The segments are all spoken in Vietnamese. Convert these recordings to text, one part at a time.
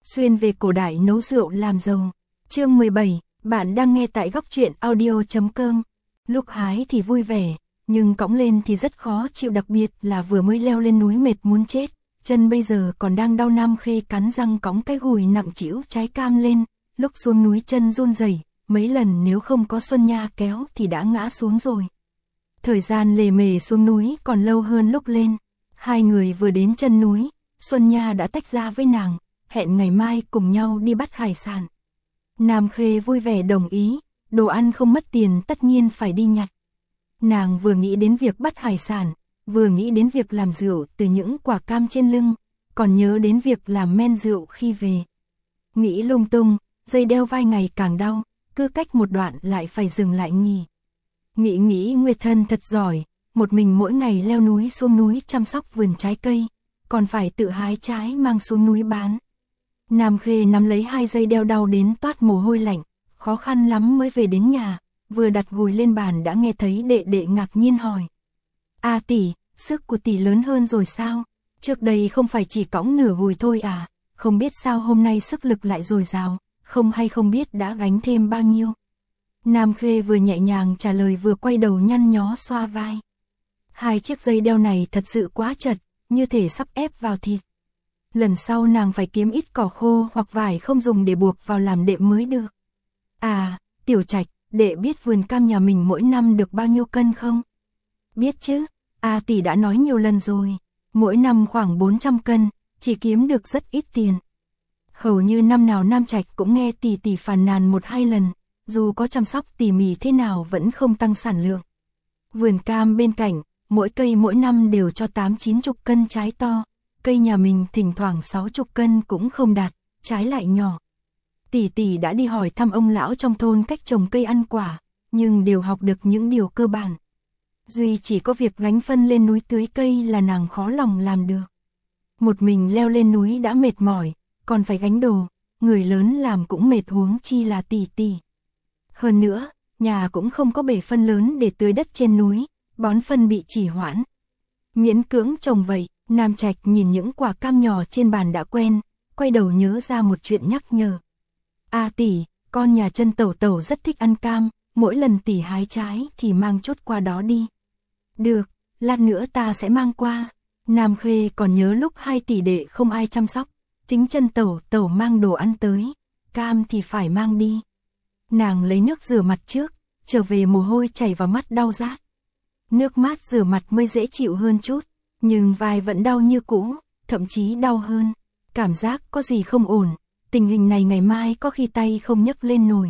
xuyên về cổ đại nấu rượu làm giàu. Chương 17, bạn đang nghe tại góc truyện audio.com. Lúc hái thì vui vẻ, nhưng cõng lên thì rất khó chịu, đặc biệt là vừa mới leo lên núi mệt muốn chết. Chân bây giờ còn đang đau. Nam Khê cắn răng cõng cái gùi nặng trĩu trái cam lên, lúc xuống núi chân run rẩy, mấy lần nếu không có Xuân Nha kéo thì đã ngã xuống rồi. Thời gian lề mề xuống núi còn lâu hơn lúc lên. Hai người vừa đến chân núi, Xuân Nha đã tách ra với nàng, hẹn ngày mai cùng nhau đi bắt hải sản. Nam Khê vui vẻ đồng ý, đồ ăn không mất tiền tất nhiên phải đi nhặt. Nàng vừa nghĩ đến việc bắt hải sản, vừa nghĩ đến việc làm rượu từ những quả cam trên lưng, còn nhớ đến việc làm men rượu khi về. Nghĩ lung tung, dây đeo vai ngày càng đau, cứ cách một đoạn lại phải dừng lại nghỉ. Nghĩ Nguyệt Thân thật giỏi, một mình mỗi ngày leo núi xuống núi chăm sóc vườn trái cây, còn phải tự hái trái mang xuống núi bán. Nam Khê nắm lấy hai dây đeo đau đến toát mồ hôi lạnh, khó khăn lắm mới về đến nhà, vừa đặt gùi lên bàn đã nghe thấy đệ đệ ngạc nhiên hỏi. A tỷ, sức của tỷ lớn hơn rồi sao? Trước đây không phải chỉ cõng nửa gùi thôi à? Không biết sao hôm nay sức lực lại dồi dào, không biết đã gánh thêm bao nhiêu. Nam Khê vừa nhẹ nhàng trả lời vừa quay đầu nhăn nhó xoa vai. Hai chiếc dây đeo này thật sự quá chật, như thể sắp ép vào thịt. Lần sau nàng phải kiếm ít cỏ khô hoặc vải không dùng để buộc vào làm đệm mới được. À, Tiểu Trạch, đệ biết vườn cam nhà mình mỗi năm được bao nhiêu cân không? Biết chứ, A tỷ đã nói nhiều lần rồi, mỗi năm khoảng 400 cân, chỉ kiếm được rất ít tiền. Hầu như năm nào Nam Trạch cũng nghe tỷ phàn nàn 1-2 lần, dù có chăm sóc tỉ mỉ thế nào vẫn không tăng sản lượng. Vườn cam bên cạnh, mỗi cây mỗi năm đều cho 8-90 cân trái to, cây nhà mình thỉnh thoảng 60 cân cũng không đạt, trái lại nhỏ. Tỷ đã đi hỏi thăm ông lão trong thôn cách trồng cây ăn quả, nhưng đều học được những điều cơ bản. Duy chỉ có việc gánh phân lên núi tưới cây là nàng khó lòng làm được. Một mình leo lên núi đã mệt mỏi, còn phải gánh đồ, người lớn làm cũng mệt huống chi là tỷ. Hơn nữa, nhà cũng không có bể phân lớn để tưới đất trên núi, bón phân bị trì hoãn. Miễn cưỡng trồng vậy, Nam Trạch nhìn những quả cam nhỏ trên bàn đã quen, quay đầu nhớ ra một chuyện nhắc nhở. A tỷ, con nhà Chân Tẩu rất thích ăn cam, mỗi lần tỷ hái trái thì mang chút qua đó đi. Được, lát nữa ta sẽ mang qua. Nam Khê còn nhớ lúc hai tỷ đệ không ai chăm sóc, chính Chân Tẩu mang đồ ăn tới, cam thì phải mang đi. Nàng lấy nước rửa mặt trước, trở về mồ hôi chảy vào mắt đau rát. Nước mát rửa mặt mới dễ chịu hơn chút, nhưng vai vẫn đau như cũ, thậm chí đau hơn. Cảm giác có gì không ổn, tình hình này ngày mai có khi tay không nhấc lên nổi.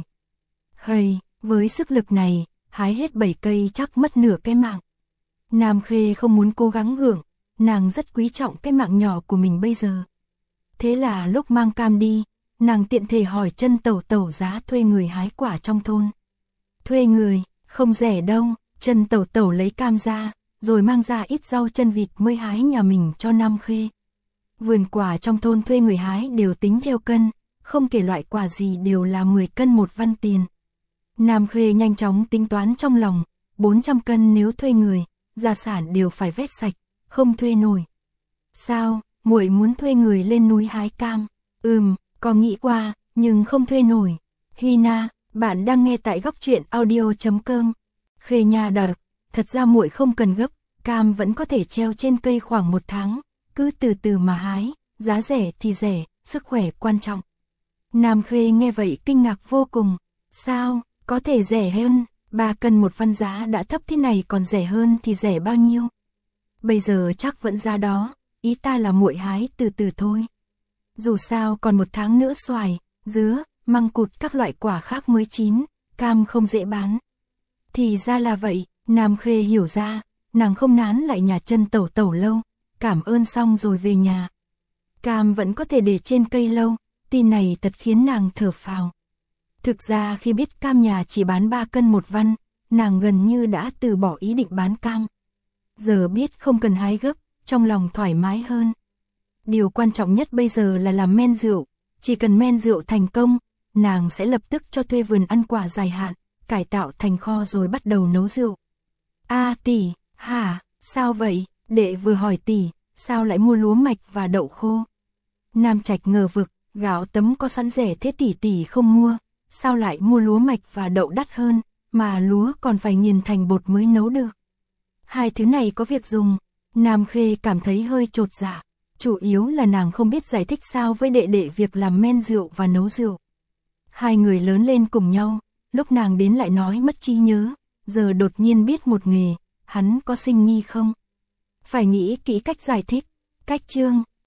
Hây, với sức lực này, hái hết 7 cây chắc mất nửa cái mạng. Nam Khê không muốn cố gắng gượng, nàng rất quý trọng cái mạng nhỏ của mình bây giờ. Thế là lúc mang cam đi, nàng tiện thể hỏi Chân Tẩu giá thuê người hái quả trong thôn. Thuê người, không rẻ đâu. Chân Tẩu lấy cam ra, rồi mang ra ít rau chân vịt mới hái nhà mình cho Nam Khê. Vườn quả trong thôn thuê người hái đều tính theo cân, không kể loại quả gì đều là 10 cân 1 văn tiền. Nam Khê nhanh chóng tính toán trong lòng, 400 cân nếu thuê người, gia sản đều phải vét sạch, không thuê nổi. Sao, muội muốn thuê người lên núi hái cam? Có nghĩ qua, nhưng không thuê nổi. Hina, bạn đang nghe tại góc truyện audio.com. Khê Nha đợt, thật ra muội không cần gấp, cam vẫn có thể treo trên cây khoảng 1 tháng, cứ từ từ mà hái, giá rẻ thì rẻ, sức khỏe quan trọng. Nam Khê nghe vậy kinh ngạc vô cùng, sao, có thể rẻ hơn, 3 cân 1 văn giá đã thấp thế này còn rẻ hơn thì rẻ bao nhiêu? Bây giờ chắc vẫn giá đó, ý ta là muội hái từ từ thôi. Dù sao còn 1 tháng nữa xoài, dứa, măng cụt các loại quả khác mới chín, cam không dễ bán. Thì ra là vậy, Nam Khê hiểu ra, nàng không nán lại nhà Chân Tẩu lâu, cảm ơn xong rồi về nhà. Cam vẫn có thể để trên cây lâu, tin này thật khiến nàng thở phào. Thực ra khi biết cam nhà chỉ bán 3 cân 1 văn, nàng gần như đã từ bỏ ý định bán cam. Giờ biết không cần hái gấp, trong lòng thoải mái hơn. Điều quan trọng nhất bây giờ là làm men rượu, chỉ cần men rượu thành công, nàng sẽ lập tức cho thuê vườn ăn quả dài hạn, cải tạo thành kho rồi bắt đầu nấu rượu. A tỷ, hả, sao vậy? Đệ vừa hỏi tỷ, sao lại mua lúa mạch và đậu khô? Nam Trạch ngờ vực, Gạo tấm có sẵn rẻ thế tỷ tỷ không mua, sao lại mua lúa mạch và đậu đắt hơn, mà lúa còn phải nghiền thành bột mới nấu được. Hai thứ này có việc dùng, Nam Khê cảm thấy hơi chột dạ, chủ yếu là nàng không biết giải thích sao với đệ đệ việc làm men rượu và nấu rượu. Hai người lớn lên cùng nhau, lúc nàng đến lại nói mất trí nhớ, giờ đột nhiên biết một nghề, hắn có sinh nghi không? Phải nghĩ kỹ cách giải thích. Cách chương